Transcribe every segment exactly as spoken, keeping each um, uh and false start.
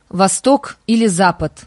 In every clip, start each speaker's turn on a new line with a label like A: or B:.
A: Восток или Запад?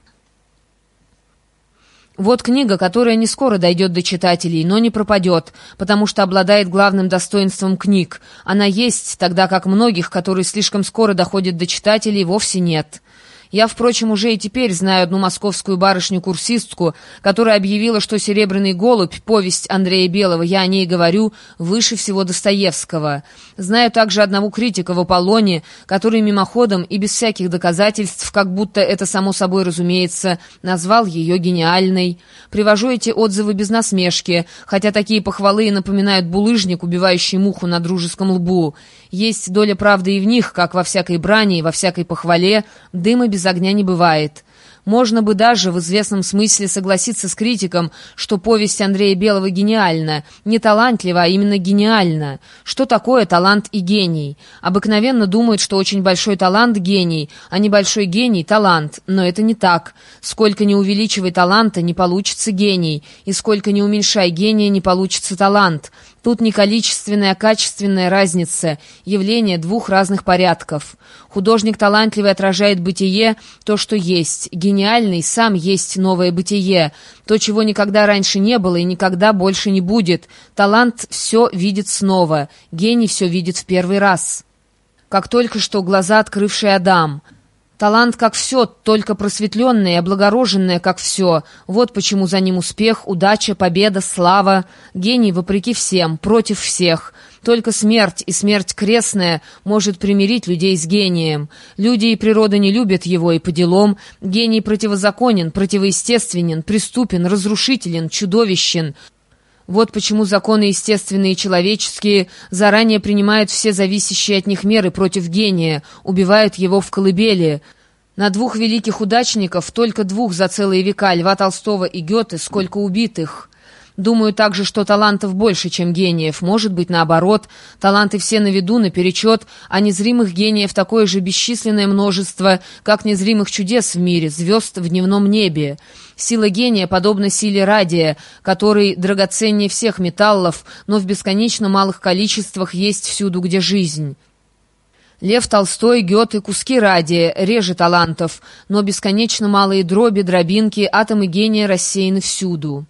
A: Вот книга, которая не скоро дойдет до читателей, но не пропадет, потому что обладает главным достоинством книг. Она есть, тогда как многих, которые слишком скоро доходят до читателей, вовсе нет. Я, впрочем, уже и теперь знаю одну московскую барышню-курсистку, которая объявила, что «Серебряный голубь», повесть Андрея Белого, я о ней говорю, выше всего Достоевского. Знаю также одного критика в «Аполлоне», который мимоходом и без всяких доказательств, как будто это само собой разумеется, назвал ее гениальной. Привожу эти отзывы без насмешки, хотя такие похвалы и напоминают булыжник, убивающий муху на дружеском лбу. Есть доля правды и в них, как во всякой брани и во всякой похвале, дыма без огня не бывает. Можно бы даже в известном смысле согласиться с критиком, что повесть Андрея Белого гениальна, не талантлива, а именно гениальна. Что такое талант и гений? Обыкновенно думают, что очень большой талант – гений, а небольшой гений – талант, но это не так. Сколько не увеличивай таланта, не получится гений, и сколько не уменьшай гения, не получится талант. Тут не количественная, а качественная разница, явление двух разных порядков. Художник талантливый отражает бытие, то, что есть. Гениальный сам есть новое бытие, то, чего никогда раньше не было и никогда больше не будет. Талант все видит снова, гений все видит в первый раз. Как только что глаза открывший Адам. Талант как все, только просветленное и облагороженное как все. Вот почему за ним успех, удача, победа, слава. Гений вопреки всем, против всех. Только смерть, и смерть крестная, может примирить людей с гением. Люди и природа не любят его, и по делам. Гений противозаконен, противоестественен, преступен, разрушителен, чудовищен. Вот почему законы естественные и человеческие заранее принимают все зависящие от них меры против гения, убивают его в колыбели. На двух великих удачников, только двух за целые века, Льва Толстого и Гёте, сколько убитых. Думаю также, что талантов больше, чем гениев. Может быть, наоборот. Таланты все на виду, наперечет, а незримых гениев такое же бесчисленное множество, как незримых чудес в мире, звезд в дневном небе. Сила гения подобна силе радия, который драгоценнее всех металлов, но в бесконечно малых количествах есть всюду, где жизнь. Лев Толстой, Гёте, куски радия, реже талантов, но бесконечно малые дроби, дробинки, атомы гения рассеяны всюду.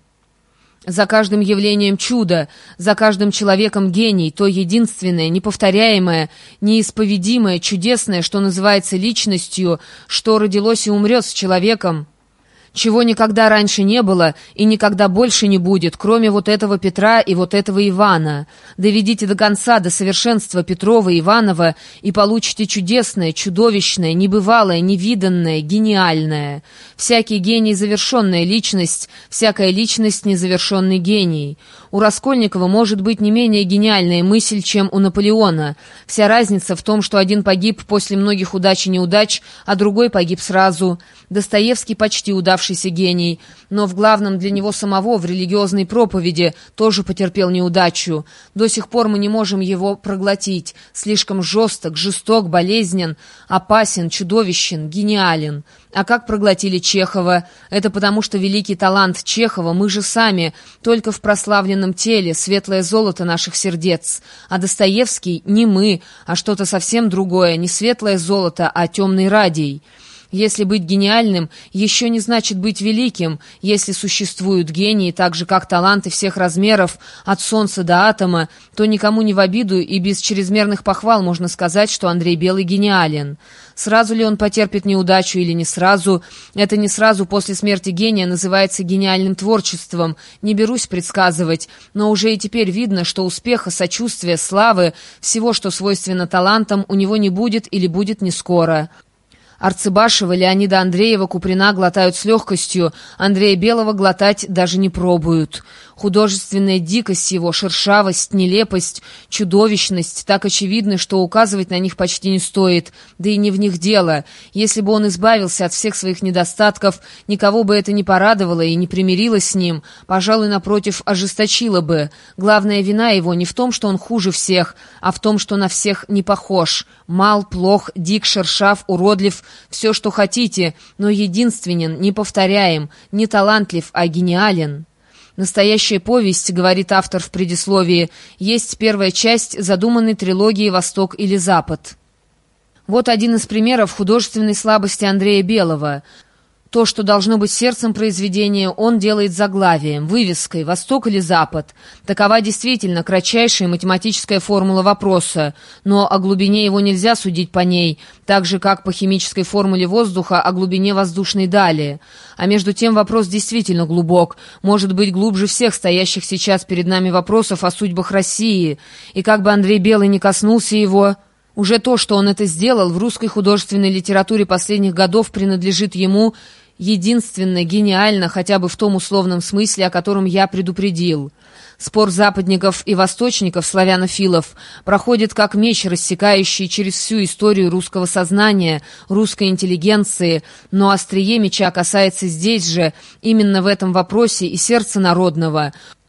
A: За каждым явлением чудо, за каждым человеком гений, то единственное, неповторяемое, неисповедимое, чудесное, что называется личностью, что родилось и умрет с человеком, чего никогда раньше не было и никогда больше не будет, кроме вот этого Петра и вот этого Ивана. Доведите до конца, до совершенства Петрова и Иванова, и получите чудесное, чудовищное, небывалое, невиданное, гениальное. Всякий гений — завершенная личность, всякая личность — незавершенный гений. У Раскольникова может быть не менее гениальная мысль, чем у Наполеона. Вся разница в том, что один погиб после многих удач и неудач, а другой погиб сразу. Достоевский почти удавшийся гений, но в главном для него самого, в религиозной проповеди, тоже потерпел неудачу. До сих пор мы не можем его проглотить. Слишком жесток, жесток, болезнен, опасен, чудовищен, гениален. А как проглотили Чехова? Это потому, что великий талант Чехова мы же сами, только в прославленном теле, светлое золото наших сердец. А Достоевский не мы, а что-то совсем другое, не светлое золото, а темный радий. Если быть гениальным, еще не значит быть великим. Если существуют гении, так же как таланты всех размеров, от солнца до атома, то никому не в обиду и без чрезмерных похвал можно сказать, что Андрей Белый гениален. Сразу ли он потерпит неудачу или не сразу? Это не сразу после смерти гения называется гениальным творчеством. Не берусь предсказывать, но уже и теперь видно, что успеха, сочувствия, славы, всего, что свойственно талантам, у него не будет или будет не скоро. Арцебашева, Леонида Андреева, Куприна глотают с легкостью, Андрея Белого глотать даже не пробуют. Художественная дикость его, шершавость, нелепость, чудовищность так очевидны, что указывать на них почти не стоит, да и не в них дело. Если бы он избавился от всех своих недостатков, никого бы это не порадовало и не примирило с ним, пожалуй, напротив, ожесточило бы. Главная вина его не в том, что он хуже всех, а в том, что на всех не похож. Мал, плох, дик, шершав, уродлив, все, что хотите, но единственен, неповторяем, не талантлив, а гениален. Настоящая повесть, говорит автор в предисловии, есть первая часть задуманной трилогии «Восток или Запад». Вот один из примеров художественной слабости Андрея Белого. То, что должно быть сердцем произведения, он делает заглавием, вывеской «Восток или Запад». Такова действительно кратчайшая математическая формула вопроса, но о глубине его нельзя судить по ней, так же, как по химической формуле воздуха о глубине воздушной дали. А между тем вопрос действительно глубок, может быть, глубже всех стоящих сейчас перед нами вопросов о судьбах России, и как бы Андрей Белый не коснулся его... Уже то, что он это сделал, в русской художественной литературе последних годов принадлежит ему единственно, гениально, хотя бы в том условном смысле, о котором я предупредил. Спор западников и восточников, славянофилов, проходит как меч, рассекающий через всю историю русского сознания, русской интеллигенции, но острие меча касается здесь же, именно в этом вопросе, и сердца народного –